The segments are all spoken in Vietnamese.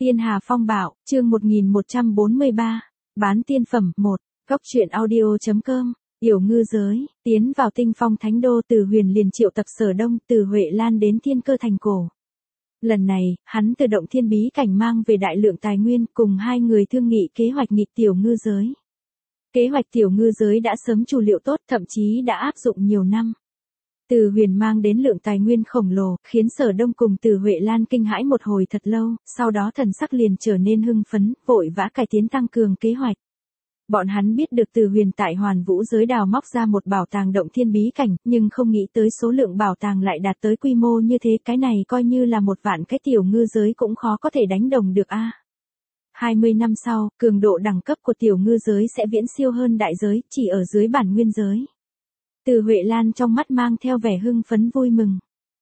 Tiên Hà Phong Bạo, chương 1143, bán tiên phẩm 1, Cốc truyện audio.com, Yểu Ngư Giới, tiến vào Tinh Phong Thánh Đô. Từ Huyền liền triệu tập Sở Đông, từ Huệ Lan đến Thiên Cơ Thành Cổ. Lần này, hắn từ động thiên bí cảnh mang về đại lượng tài nguyên, cùng hai người thương nghị kế hoạch nghịch tiểu ngư giới. Kế hoạch tiểu ngư giới đã sớm chủ liệu tốt, thậm chí đã áp dụng nhiều năm. Từ Huyền mang đến lượng tài nguyên khổng lồ, khiến Sở Đông cùng Từ Huệ Lan kinh hãi một hồi thật lâu, sau đó thần sắc liền trở nên hưng phấn, vội vã cải tiến tăng cường kế hoạch. Bọn hắn biết được Từ Huyền tại Hoàn Vũ giới đào móc ra một bảo tàng động thiên bí cảnh, nhưng không nghĩ tới số lượng bảo tàng lại đạt tới quy mô như thế, cái này coi như là 1.000 cái tiểu ngư giới cũng khó có thể đánh đồng được a. 20 năm sau, cường độ đẳng cấp của tiểu ngư giới sẽ viễn siêu hơn đại giới, chỉ ở dưới bản nguyên giới. Từ Huệ Lan trong mắt mang theo vẻ hưng phấn vui mừng.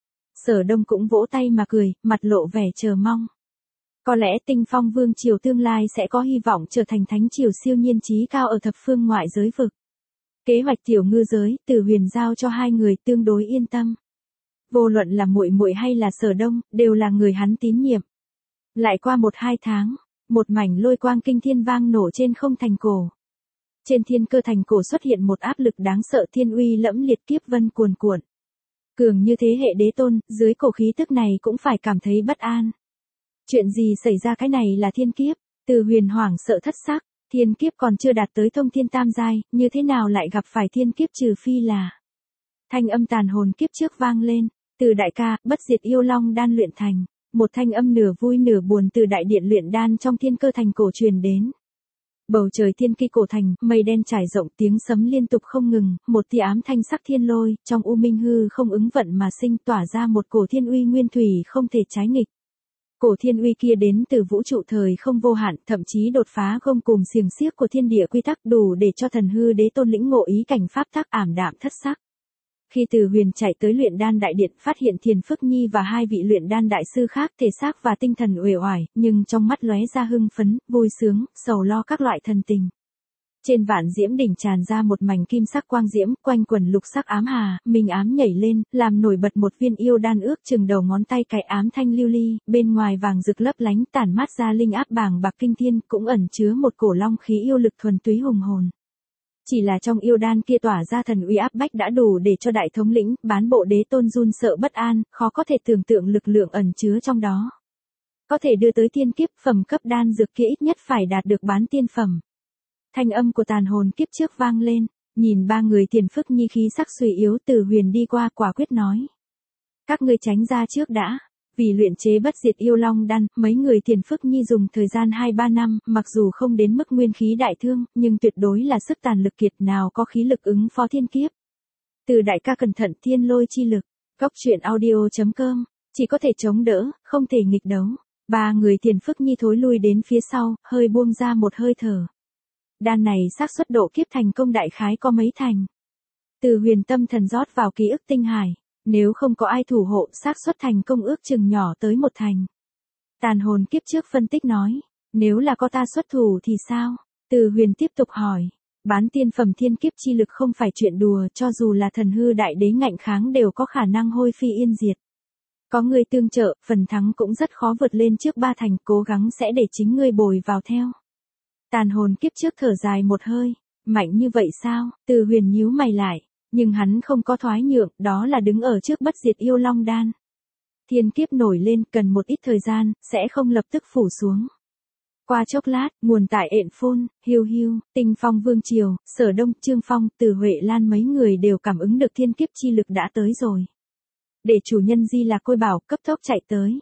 Sở Đông cũng vỗ tay mà cười, mặt lộ vẻ chờ mong. Có lẽ Tinh Phong Vương triều tương lai sẽ có hy vọng trở thành thánh triều siêu nhiên chí cao ở thập phương ngoại giới vực. Kế hoạch tiểu ngư giới, Từ Huyền giao cho hai người tương đối yên tâm. Vô luận là muội muội hay là Sở Đông, đều là người hắn tín nhiệm. Lại qua 1-2 tháng, một mảnh lôi quang kinh thiên vang nổ trên không thành cổ. Trên Thiên Cơ Thành Cổ xuất hiện một áp lực đáng sợ, thiên uy lẫm liệt, kiếp vân cuồn cuộn. Cường như thế hệ đế tôn, dưới cổ khí tức này cũng phải cảm thấy bất an. Chuyện gì xảy ra, cái này là thiên kiếp? Từ Huyền hoảng sợ thất sắc, thiên kiếp còn chưa đạt tới thông thiên tam giai, như thế nào lại gặp phải thiên kiếp, trừ phi là. Thanh âm tàn hồn kiếp trước vang lên, từ đại ca, bất diệt yêu long đan luyện thành. Một thanh âm nửa vui nửa buồn từ đại điện luyện đan trong Thiên Cơ Thành Cổ truyền đến. Bầu trời thiên kỳ cổ thành, mây đen trải rộng, tiếng sấm liên tục không ngừng, một tia ám thanh sắc thiên lôi, trong u minh hư không ứng vận mà sinh, tỏa ra một cổ thiên uy nguyên thủy không thể trái nghịch. Cổ thiên uy kia đến từ vũ trụ thời không vô hạn, thậm chí đột phá gông cùm xiềng xiếc của thiên địa quy tắc, đủ để cho thần hư đế tôn lĩnh ngộ ý cảnh pháp tắc, ảm đạm thất sắc. Khi Từ Huyền chạy tới luyện đan đại điện, phát hiện Thiền Phức Nhi và hai vị luyện đan đại sư khác, thể xác và tinh thần uể oải, nhưng trong mắt lóe ra hưng phấn, vui sướng, sầu lo các loại thần tình. Trên vạn diễm đỉnh tràn ra một mảnh kim sắc quang diễm, quanh quần lục sắc ám hà, minh ám nhảy lên, làm nổi bật một viên yêu đan ước chừng đầu ngón tay cái ám thanh lưu ly, bên ngoài vàng rực lấp lánh, tản mát ra linh áp bàng bạc kinh thiên, cũng ẩn chứa một cổ long khí yêu lực thuần túy hùng hồn. Chỉ là trong yêu đan kia tỏa ra thần uy áp bách đã đủ để cho đại thống lĩnh, bán bộ đế tôn run sợ bất an, khó có thể tưởng tượng lực lượng ẩn chứa trong đó. Có thể đưa tới tiên kiếp, phẩm cấp đan dược kia ít nhất phải đạt được bán tiên phẩm. Thanh âm của tàn hồn kiếp trước vang lên, nhìn ba người Thiền Phức Nhi khí sắc suy yếu, Từ Huyền đi qua quả quyết nói. Các ngươi tránh ra trước đã. Vì luyện chế bất diệt yêu long đan, mấy người Thiền Phức Nhi dùng thời gian 2-3 năm, mặc dù không đến mức nguyên khí đại thương, nhưng tuyệt đối là sức tàn lực kiệt, nào có khí lực ứng phó thiên kiếp. Từ đại ca cẩn thận, thiên lôi chi lực. Cốc truyện audio.com, chỉ có thể chống đỡ, không thể nghịch đấu. Ba người Thiền Phức Nhi thối lui đến phía sau, hơi buông ra một hơi thở. Đan này xác suất độ kiếp thành công đại khái có mấy thành. Từ Huyền tâm thần rót vào ký ức tinh hải. Nếu không có ai thủ hộ, xác suất thành công ước chừng nhỏ tới 1 thành. Tàn hồn kiếp trước phân tích nói, nếu là có ta xuất thủ thì sao? Từ Huyền tiếp tục hỏi, bán tiên phẩm thiên kiếp chi lực không phải chuyện đùa, cho dù là thần hư đại đế ngạnh kháng đều có khả năng hôi phi yên diệt. Có người tương trợ, phần thắng cũng rất khó vượt lên trước 3 thành, cố gắng sẽ để chính ngươi bồi vào theo. Tàn hồn kiếp trước thở dài một hơi, mạnh như vậy sao? Từ Huyền nhíu mày lại. Nhưng hắn không có thoái nhượng, đó là đứng ở trước bất diệt yêu long đan. Thiên kiếp nổi lên, cần một ít thời gian, sẽ không lập tức phủ xuống. Qua chốc lát, nguồn tại Ện Phôn, Hiu Hiu, Tinh Phong Vương triều, Sở Đông, Trương Phong, Từ Huệ Lan mấy người đều cảm ứng được thiên kiếp chi lực đã tới rồi. Để chủ nhân Di Lạc Côi Bảo cấp tốc chạy tới.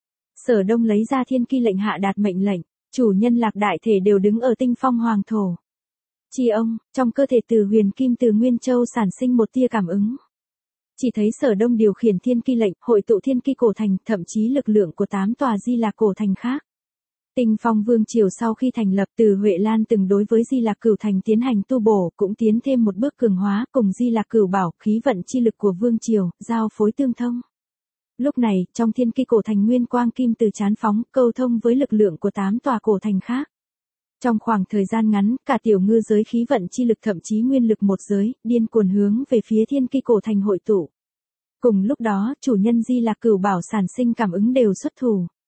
Sở Đông lấy ra thiên ki lệnh hạ đạt mệnh lệnh, chủ nhân Lạc đại thể đều đứng ở Tinh Phong Hoàng thổ. Chi ông, trong cơ thể Từ Huyền Kim từ Nguyên Châu sản sinh một tia cảm ứng. Chỉ thấy Sở Đông điều khiển thiên ki lệnh, hội tụ thiên ki cổ thành, thậm chí lực lượng của 8 tòa Di Lạc cổ thành khác. Tinh Phong Vương triều sau khi thành lập, Từ Huệ Lan từng đối với Di Lạc Cửu thành tiến hành tu bổ, cũng tiến thêm một bước cường hóa, cùng Di Lạc Cửu bảo, khí vận chi lực của vương triều, giao phối tương thông. Lúc này, trong thiên ki cổ thành nguyên quang kim từ chán phóng, câu thông với lực lượng của 8 tòa cổ thành khác. Trong khoảng thời gian ngắn, cả tiểu ngư giới khí vận chi lực thậm chí nguyên lực một giới, điên cuồng hướng về phía thiên ki cổ thành hội tụ. Cùng lúc đó, chủ nhân Di Lạc Cửu bảo sản sinh cảm ứng đều xuất thủ.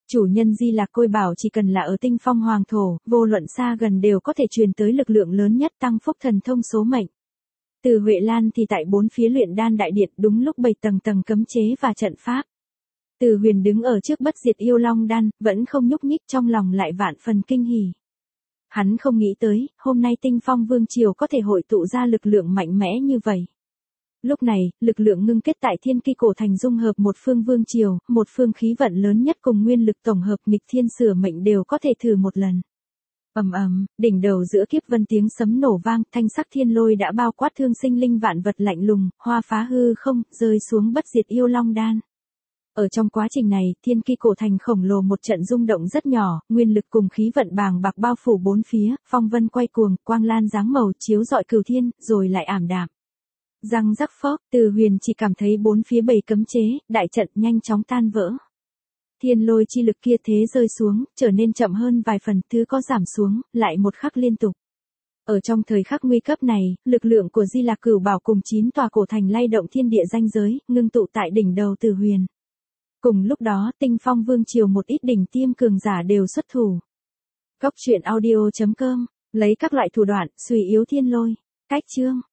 Chủ nhân Di Lạc Côi bảo chỉ cần là ở Tinh Phong Hoàng thổ, vô luận xa gần đều có thể truyền tới lực lượng lớn nhất tăng phúc thần thông số mệnh. Từ Huệ Lan thì tại bốn phía luyện đan đại điện đúng lúc bày tầng tầng cấm chế và trận pháp. Từ Huyền đứng ở trước bất diệt yêu long đan, vẫn không nhúc nhích, trong lòng lại vạn phần kinh hỉ. Hắn không nghĩ tới, hôm nay Tinh Phong Vương Triều có thể hội tụ ra lực lượng mạnh mẽ như vậy. Lúc này, lực lượng ngưng kết tại Thiên Ki cổ thành dung hợp một phương vương triều, một phương khí vận lớn nhất cùng nguyên lực tổng hợp nghịch thiên sửa mệnh đều có thể thử một lần. Ầm ầm, đỉnh đầu giữa kiếp vân tiếng sấm nổ vang, thanh sắc thiên lôi đã bao quát thương sinh linh vạn vật lạnh lùng, hoa phá hư không, rơi xuống bất diệt yêu long đan. Ở trong quá trình này, Thiên Ki cổ thành khổng lồ một trận rung động rất nhỏ, nguyên lực cùng khí vận bàng bạc bao phủ bốn phía, phong vân quay cuồng, quang lan dáng màu chiếu rọi cửu thiên, rồi lại ảm đạm. Răng rắc phốc, Từ Huyền chỉ cảm thấy bốn phía bầy cấm chế, đại trận nhanh chóng tan vỡ. Thiên lôi chi lực kia thế rơi xuống, trở nên chậm hơn vài phần, thứ có giảm xuống, lại một khắc liên tục. Ở trong thời khắc nguy cấp này, lực lượng của Di Lạc Cửu Bảo cùng 9 tòa cổ thành lay động thiên địa ranh giới, ngưng tụ tại đỉnh đầu Từ Huyền. Cùng lúc đó, Tinh Phong Vương Triều một ít đỉnh tiêm cường giả đều xuất thủ. Cốc truyện audio.com, lấy các loại thủ đoạn, suy yếu thiên lôi. Cách chương